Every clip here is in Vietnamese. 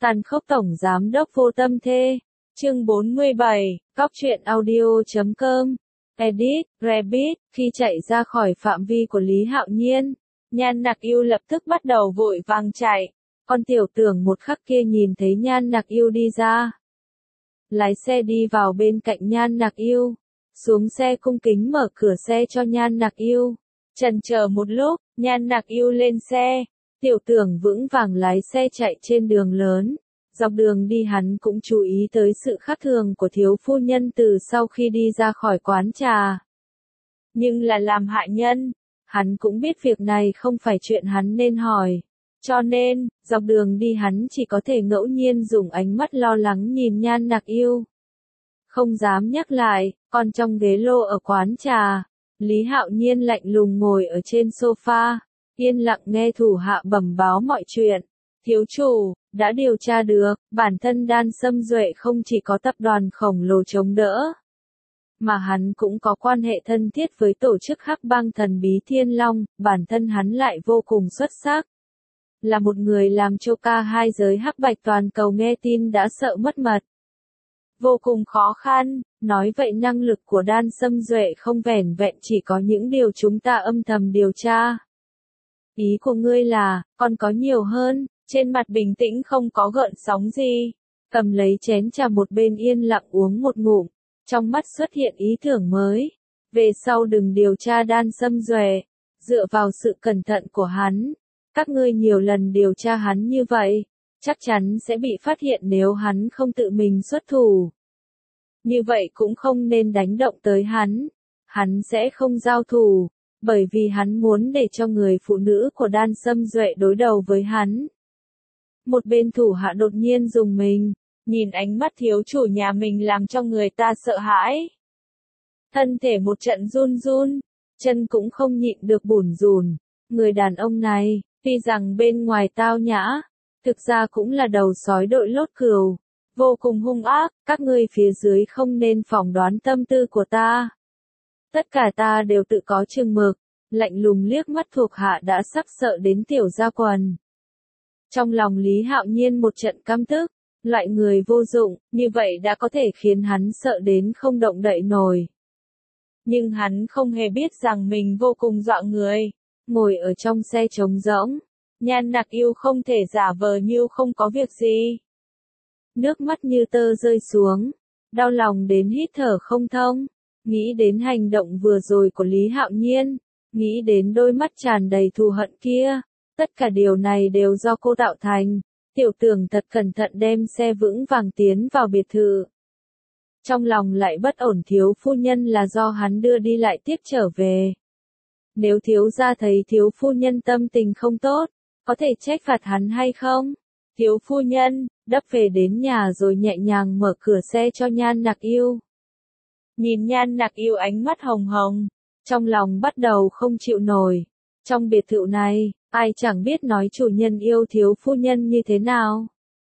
Tàn khốc tổng giám đốc vô tâm thê. Chương 47, Cóc truyện audio.com. Edit, Rabbit, khi chạy ra khỏi phạm vi của Lý Hạo Nhiên, Nhan Nặc Yêu lập tức bắt đầu vội vàng chạy. Con tiểu tưởng một khắc kia nhìn thấy Nhan Nặc Yêu đi ra. Lái xe đi vào bên cạnh Nhan Nặc Yêu. Xuống xe cung kính mở cửa xe cho Nhan Nặc Yêu. Chần chờ một lúc, Nhan Nặc Yêu lên xe. Tiểu tưởng vững vàng lái xe chạy trên đường lớn. Dọc đường đi hắn cũng chú ý tới sự khác thường của thiếu phu nhân từ sau khi đi ra khỏi quán trà. Nhưng là làm hại nhân, hắn cũng biết việc này không phải chuyện hắn nên hỏi. Cho nên, dọc đường đi hắn chỉ có thể ngẫu nhiên dùng ánh mắt lo lắng nhìn Nhan Nặc Yêu. Không dám nhắc lại, còn trong ghế lô ở quán trà, Lý Hạo Nhiên lạnh lùng ngồi ở trên sofa, yên lặng nghe thủ hạ bẩm báo mọi chuyện. Thiếu chủ, đã điều tra được, bản thân Đan Sâm Duệ không chỉ có tập đoàn khổng lồ chống đỡ, mà hắn cũng có quan hệ thân thiết với tổ chức Hắc Bang thần bí Thiên Long, bản thân hắn lại vô cùng xuất sắc. Là một người làm cho ca hai giới hắc bạch toàn cầu nghe tin đã sợ mất mật. Vô cùng khó khăn, nói vậy năng lực của Đan Sâm Duệ không vẻn vẹn chỉ có những điều chúng ta âm thầm điều tra. Ý của ngươi là, còn có nhiều hơn. Trên mặt bình tĩnh không có gợn sóng gì, cầm lấy chén trà một bên yên lặng uống một ngụm, trong mắt xuất hiện ý tưởng mới. Về sau đừng điều tra Đan Sâm Duệ, dựa vào sự cẩn thận của hắn, các ngươi nhiều lần điều tra hắn như vậy, chắc chắn sẽ bị phát hiện nếu hắn không tự mình xuất thủ. Như vậy cũng không nên đánh động tới hắn sẽ không giao thủ, bởi vì hắn muốn để cho người phụ nữ của Đan Sâm Duệ đối đầu với hắn. Một bên thủ hạ đột nhiên dùng mình, nhìn ánh mắt thiếu chủ nhà mình làm cho người ta sợ hãi. Thân thể một trận run run, chân cũng không nhịn được bủn rủn. Người đàn ông này, tuy rằng bên ngoài tao nhã, thực ra cũng là đầu sói đội lốt cừu, vô cùng hung ác, các ngươi phía dưới không nên phỏng đoán tâm tư của ta. Tất cả ta đều tự có chừng mực, lạnh lùng liếc mắt thuộc hạ đã sắp sợ đến tiểu ra quần. Trong lòng Lý Hạo Nhiên một trận căm tức, loại người vô dụng, như vậy đã có thể khiến hắn sợ đến không động đậy nổi. Nhưng hắn không hề biết rằng mình vô cùng dọa người, ngồi ở trong xe trống rỗng, Nhan Nặc Yêu không thể giả vờ như không có việc gì. Nước mắt như tơ rơi xuống, đau lòng đến hít thở không thông, nghĩ đến hành động vừa rồi của Lý Hạo Nhiên, nghĩ đến đôi mắt tràn đầy thù hận kia. Tất cả điều này đều do cô tạo thành. Tiểu tưởng thật cẩn thận đem xe vững vàng tiến vào biệt thự. Trong lòng lại bất ổn thiếu phu nhân là do hắn đưa đi lại tiếp trở về. Nếu thiếu gia thấy thiếu phu nhân tâm tình không tốt, có thể trách phạt hắn hay không? Thiếu phu nhân, đắp về đến nhà rồi nhẹ nhàng mở cửa xe cho Nhan Nặc Yêu. Nhìn Nhan Nặc Yêu ánh mắt hồng hồng, trong lòng bắt đầu không chịu nổi. Trong biệt thự này, ai chẳng biết nói chủ nhân yêu thiếu phu nhân như thế nào.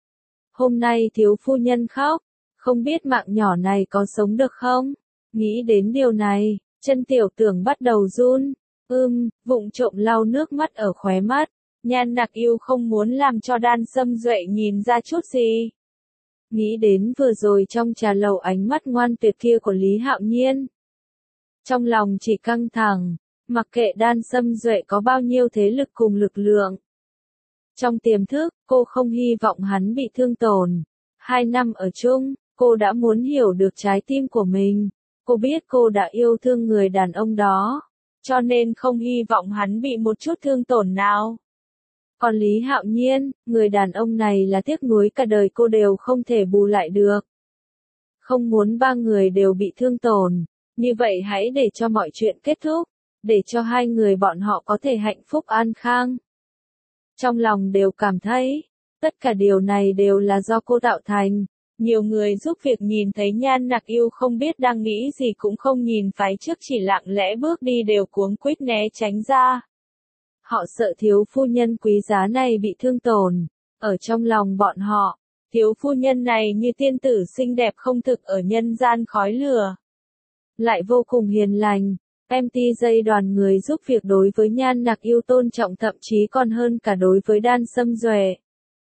Hôm nay thiếu phu nhân khóc, không biết mạng nhỏ này có sống được không? Nghĩ đến điều này, chân tiểu tưởng bắt đầu run, vụng trộm lau nước mắt ở khóe mắt. Nhan Nặc Yêu không muốn làm cho Đan Sâm Duệ nhìn ra chút gì. Nghĩ đến vừa rồi trong trà lầu ánh mắt ngoan tuyệt kia của Lý Hạo Nhiên. Trong lòng chỉ căng thẳng. Mặc kệ Đan Sâm Duệ có bao nhiêu thế lực cùng lực lượng. Trong tiềm thức, cô không hy vọng hắn bị thương tổn. 2 năm ở chung, cô đã muốn hiểu được trái tim của mình. Cô biết cô đã yêu thương người đàn ông đó. Cho nên không hy vọng hắn bị một chút thương tổn nào. Còn Lý Hạo Nhiên, người đàn ông này là tiếc nuối cả đời cô đều không thể bù lại được. Không muốn 3 người đều bị thương tổn. Như vậy hãy để cho mọi chuyện kết thúc. Để cho 2 người bọn họ có thể hạnh phúc an khang. Trong lòng đều cảm thấy, tất cả điều này đều là do cô tạo thành. Nhiều người giúp việc nhìn thấy Nhan Nặc Yêu không biết đang nghĩ gì cũng không nhìn phái trước chỉ lặng lẽ bước đi đều cuống quýt né tránh ra. Họ sợ thiếu phu nhân quý giá này bị thương tổn. Ở trong lòng bọn họ, thiếu phu nhân này như tiên tử xinh đẹp không thực ở nhân gian khói lửa. Lại vô cùng hiền lành. MTJ đoàn người giúp việc đối với Nhan Nặc Yêu tôn trọng thậm chí còn hơn cả đối với Đan Sâm Duệ.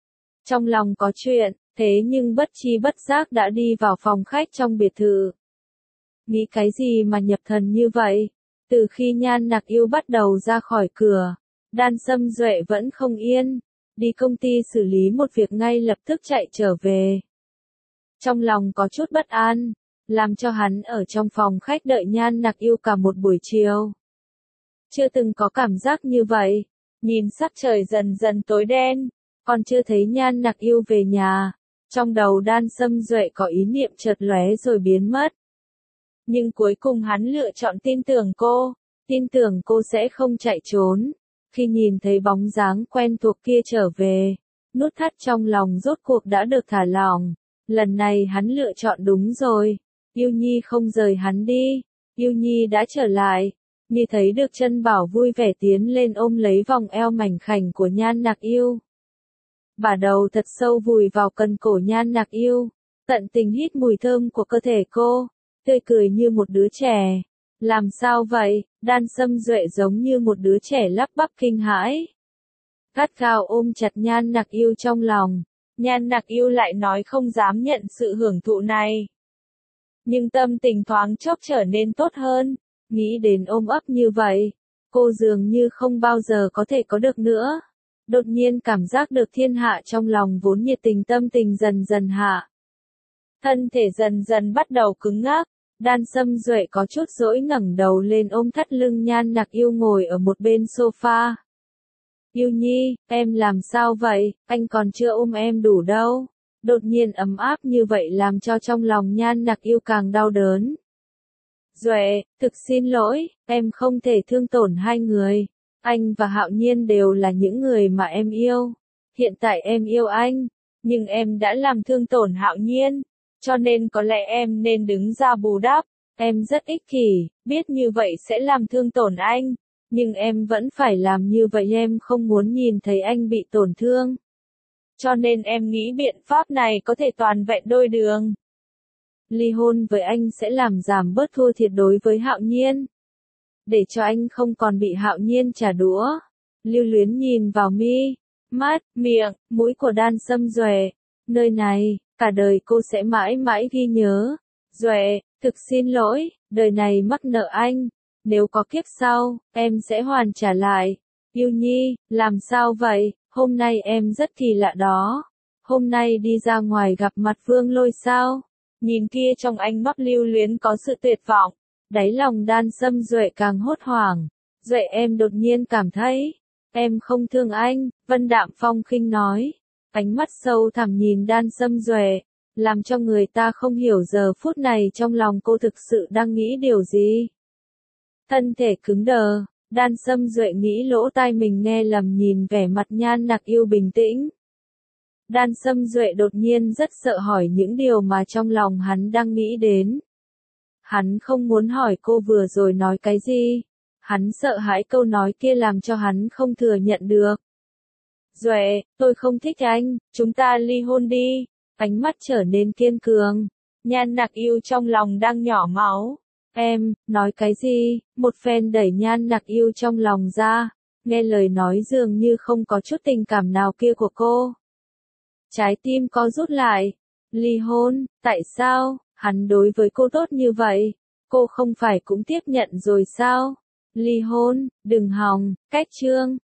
Trong lòng có chuyện, thế nhưng bất chi bất giác đã đi vào phòng khách trong biệt thự. Nghĩ cái gì mà nhập thần như vậy? Từ khi Nhan Nặc Yêu bắt đầu ra khỏi cửa, Đan Sâm Duệ vẫn không yên, đi công ty xử lý một việc ngay lập tức chạy trở về. Trong lòng có chút bất an, làm cho hắn ở trong phòng khách đợi Nhan Nặc Yêu cả một buổi chiều. Chưa từng có cảm giác như vậy, nhìn sắc trời dần dần tối đen, còn chưa thấy Nhan Nặc Yêu về nhà, trong đầu Đan Sâm Duệ có ý niệm chợt lóe rồi biến mất. Nhưng cuối cùng hắn lựa chọn tin tưởng cô sẽ không chạy trốn. Khi nhìn thấy bóng dáng quen thuộc kia trở về, nút thắt trong lòng rốt cuộc đã được thả lỏng. Lần này hắn lựa chọn đúng rồi. Yêu Nhi không rời hắn đi. Yêu Nhi đã trở lại. Như thấy được Chân Bảo vui vẻ tiến lên ôm lấy vòng eo mảnh khảnh của Nhan Nặc Yêu. Bà đầu thật sâu vùi vào cần cổ Nhan Nặc Yêu, tận tình hít mùi thơm của cơ thể cô, tươi cười như một đứa trẻ. Làm sao vậy? Đan Sâm Duệ giống như một đứa trẻ lắp bắp kinh hãi. Gắt gao ôm chặt Nhan Nặc Yêu trong lòng. Nhan Nặc Yêu lại nói không dám nhận sự hưởng thụ này. Nhưng tâm tình thoáng chốc trở nên tốt hơn. Nghĩ đến ôm ấp như vậy, cô dường như không bao giờ có thể có được nữa. Đột nhiên cảm giác được thiên hạ trong lòng vốn nhiệt tình tâm tình dần dần hạ. Thân thể dần dần bắt đầu cứng ngắc. Đan Sâm Duệ có chút dỗi ngẩng đầu lên ôm thắt lưng Nhan Nặc Yêu ngồi ở một bên sofa. Yêu Nhi, em làm sao vậy, anh còn chưa ôm em đủ đâu. Đột nhiên ấm áp như vậy làm cho trong lòng Nhan Nặc Yêu càng đau đớn. Duệ, thực xin lỗi, em không thể thương tổn hai người. Anh và Hạo Nhiên đều là những người mà em yêu. Hiện tại em yêu anh, nhưng em đã làm thương tổn Hạo Nhiên. Cho nên có lẽ em nên đứng ra bù đắp. Em rất ích kỷ, biết như vậy sẽ làm thương tổn anh. Nhưng em vẫn phải làm như vậy, em không muốn nhìn thấy anh bị tổn thương. Cho nên em nghĩ biện pháp này có thể toàn vẹn đôi đường. Ly hôn với anh sẽ làm giảm bớt thua thiệt đối với Hạo Nhiên. Để cho anh không còn bị Hạo Nhiên trả đũa. Lưu luyến nhìn vào mi, mắt, miệng, mũi của Đan Sâm Duệ. Nơi này, cả đời cô sẽ mãi mãi ghi nhớ. Duệ, thực xin lỗi, đời này mắc nợ anh. Nếu có kiếp sau, em sẽ hoàn trả lại. Yêu Nhi, làm sao vậy? Hôm nay em rất kỳ lạ đó. Hôm nay đi ra ngoài gặp mặt Vương Lôi sao? Nhìn kia trong ánh mắt lưu luyến có sự tuyệt vọng. Đáy lòng Đan Sâm Duệ càng hốt hoảng. Duệ em đột nhiên cảm thấy, em không thương anh, Vân Đạm Phong khinh nói. Ánh mắt sâu thẳm nhìn Đan Sâm Duệ, làm cho người ta không hiểu giờ phút này trong lòng cô thực sự đang nghĩ điều gì. Thân thể cứng đờ, Đan Sâm Duệ nghĩ lỗ tai mình nghe lầm nhìn vẻ mặt Nhan Nặc Yêu bình tĩnh. Đan Sâm Duệ đột nhiên rất sợ hỏi những điều mà trong lòng hắn đang nghĩ đến. Hắn không muốn hỏi cô vừa rồi nói cái gì. Hắn sợ hãi câu nói kia làm cho hắn không thừa nhận được. Duệ, tôi không thích anh, chúng ta ly hôn đi. Ánh mắt trở nên kiên cường. Nhan Nặc Yêu trong lòng đang nhỏ máu. Em, nói cái gì? Một phen đẩy Nhan Nặc Yêu trong lòng ra. Nghe lời nói dường như không có chút tình cảm nào kia của cô. Trái tim co rút lại. Ly hôn, tại sao? Hắn đối với cô tốt như vậy. Cô không phải cũng tiếp nhận rồi sao? Ly hôn, đừng hòng, cách chương.